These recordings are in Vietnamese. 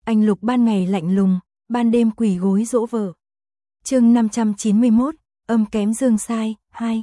Anh Lục ban ngày lạnh lùng, ban đêm quỳ gối dỗ vợ. Chương 591, âm kém dương sai, 2.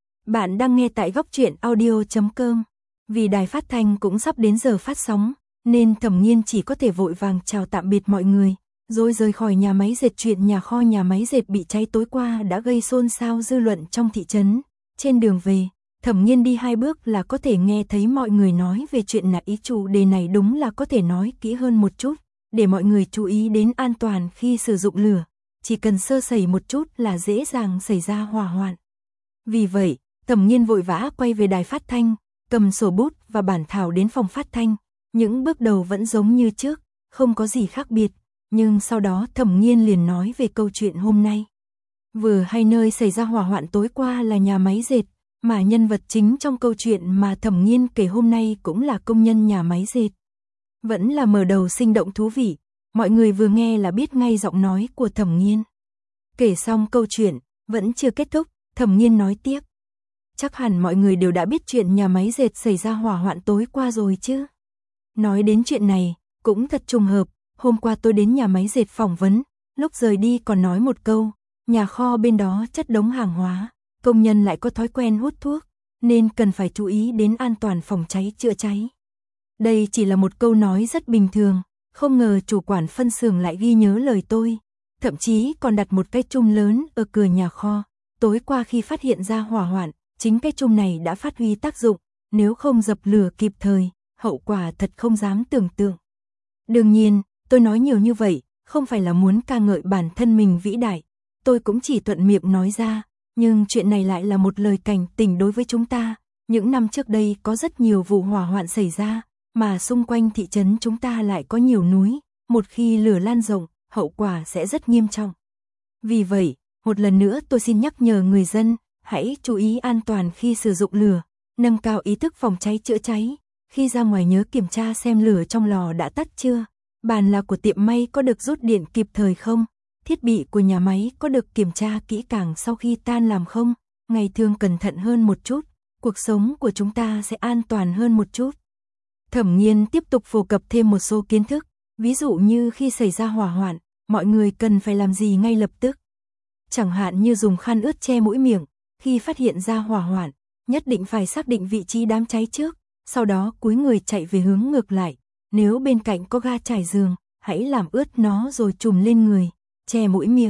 Bạn đang nghe tại góc truyện audio.com. Vì đài phát thanh cũng sắp đến giờ phát sóng, nên Thẩm Nghiên chỉ có thể vội vàng chào tạm biệt mọi người, rồi rời khỏi nhà máy dệt. Chuyện nhà kho nhà máy dệt bị cháy tối qua đã gây xôn xao dư luận trong thị trấn. Trên đường về, Thẩm Nghiên đi 2 bước là có thể nghe thấy mọi người nói về chuyện này. Chủ đề này đúng là có thể nói kỹ hơn một chút, để mọi người chú ý đến an toàn khi sử dụng lửa. Chỉ cần sơ sẩy một chút là dễ dàng xảy ra hỏa hoạn. Vì vậy, Thẩm Nghiên vội vã quay về đài phát thanh, cầm sổ bút và bản thảo đến phòng phát thanh. Những bước đầu vẫn giống như trước, không có gì khác biệt, nhưng sau đó Thẩm Nghiên liền nói về câu chuyện hôm nay. Vừa hay nơi xảy ra hỏa hoạn tối qua là nhà máy dệt, mà nhân vật chính trong câu chuyện mà Thẩm Nghiên kể hôm nay cũng là công nhân nhà máy dệt. Vẫn là mở đầu sinh động thú vị, mọi người vừa nghe là biết ngay giọng nói của Thẩm Nghiên. Kể xong câu chuyện, vẫn chưa kết thúc, Thẩm Nghiên nói tiếp. Chắc hẳn mọi người đều đã biết chuyện nhà máy dệt xảy ra hỏa hoạn tối qua rồi chứ. Nói đến chuyện này, cũng thật trùng hợp, hôm qua tôi đến nhà máy dệt phỏng vấn, lúc rời đi còn nói một câu, nhà kho bên đó chất đống hàng hóa, công nhân lại có thói quen hút thuốc, nên cần phải chú ý đến an toàn phòng cháy chữa cháy. Đây chỉ là một câu nói rất bình thường, không ngờ chủ quản phân xưởng lại ghi nhớ lời tôi, thậm chí còn đặt một cái chum lớn ở cửa nhà kho. Tối qua khi phát hiện ra hỏa hoạn, chính cái chum này đã phát huy tác dụng, nếu không dập lửa kịp thời, hậu quả thật không dám tưởng tượng. Đương nhiên, tôi nói nhiều như vậy, không phải là muốn ca ngợi bản thân mình vĩ đại, tôi cũng chỉ thuận miệng nói ra, nhưng chuyện này lại là một lời cảnh tỉnh đối với chúng ta. Những năm trước đây có rất nhiều vụ hỏa hoạn xảy ra, mà xung quanh thị trấn chúng ta lại có nhiều núi, một khi lửa lan rộng, hậu quả sẽ rất nghiêm trọng. Vì vậy, một lần nữa tôi xin nhắc nhở người dân, hãy chú ý an toàn khi sử dụng lửa, nâng cao ý thức phòng cháy chữa cháy, khi ra ngoài nhớ kiểm tra xem lửa trong lò đã tắt chưa, bàn là của tiệm may có được rút điện kịp thời không, thiết bị của nhà máy có được kiểm tra kỹ càng sau khi tan làm không, ngày thường cẩn thận hơn một chút, cuộc sống của chúng ta sẽ an toàn hơn một chút. Thẩm Nghiên tiếp tục phổ cập thêm một số kiến thức, ví dụ như khi xảy ra hỏa hoạn, mọi người cần phải làm gì ngay lập tức. Chẳng hạn như dùng khăn ướt che mũi miệng, khi phát hiện ra hỏa hoạn, nhất định phải xác định vị trí đám cháy trước, sau đó cúi người chạy về hướng ngược lại. Nếu bên cạnh có ga trải giường, hãy làm ướt nó rồi trùm lên người, che mũi miệng.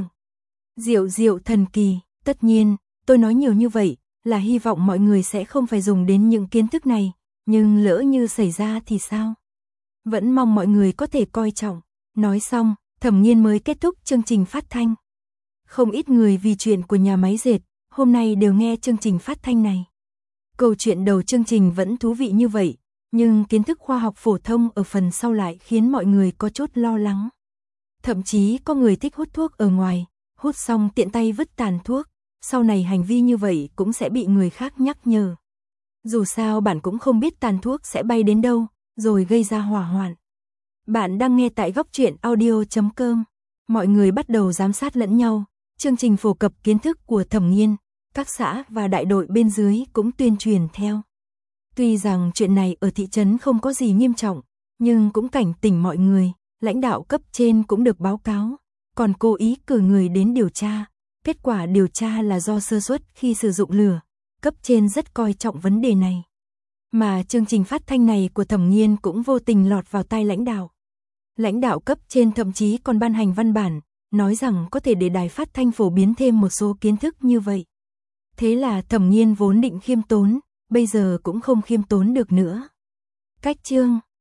Diệu thần kỳ, tất nhiên, tôi nói nhiều như vậy là hy vọng mọi người sẽ không phải dùng đến những kiến thức này, nhưng lỡ như xảy ra thì sao? Vẫn mong mọi người có thể coi trọng. Nói xong, Thẩm Nghiên mới kết thúc chương trình phát thanh. Không ít người vì chuyện của nhà máy dệt, hôm nay đều nghe chương trình phát thanh này. Câu chuyện đầu chương trình vẫn thú vị như vậy, nhưng kiến thức khoa học phổ thông ở phần sau lại khiến mọi người có chút lo lắng. Thậm chí có người thích hút thuốc ở ngoài, hút xong tiện tay vứt tàn thuốc, sau này hành vi như vậy cũng sẽ bị người khác nhắc nhở. Dù sao bạn cũng không biết tàn thuốc sẽ bay đến đâu, rồi gây ra hỏa hoạn. Bạn đang nghe tại góc truyện audio.com. Mọi người bắt đầu giám sát lẫn nhau, chương trình phổ cập kiến thức của Thẩm Nghiên, các xã và đại đội bên dưới cũng tuyên truyền theo. Tuy rằng chuyện này ở thị trấn không có gì nghiêm trọng, nhưng cũng cảnh tỉnh mọi người, lãnh đạo cấp trên cũng được báo cáo, còn cố ý cử người đến điều tra. Kết quả điều tra là do sơ suất khi sử dụng lửa, cấp trên rất coi trọng vấn đề này. Mà chương trình phát thanh này của Thẩm Nghiên cũng vô tình lọt vào tai lãnh đạo. Lãnh đạo cấp trên thậm chí còn ban hành văn bản, nói rằng có thể để đài phát thanh phổ biến thêm một số kiến thức như vậy. Thế là Thẩm Nghiên vốn định khiêm tốn, bây giờ cũng không khiêm tốn được nữa. Cách chương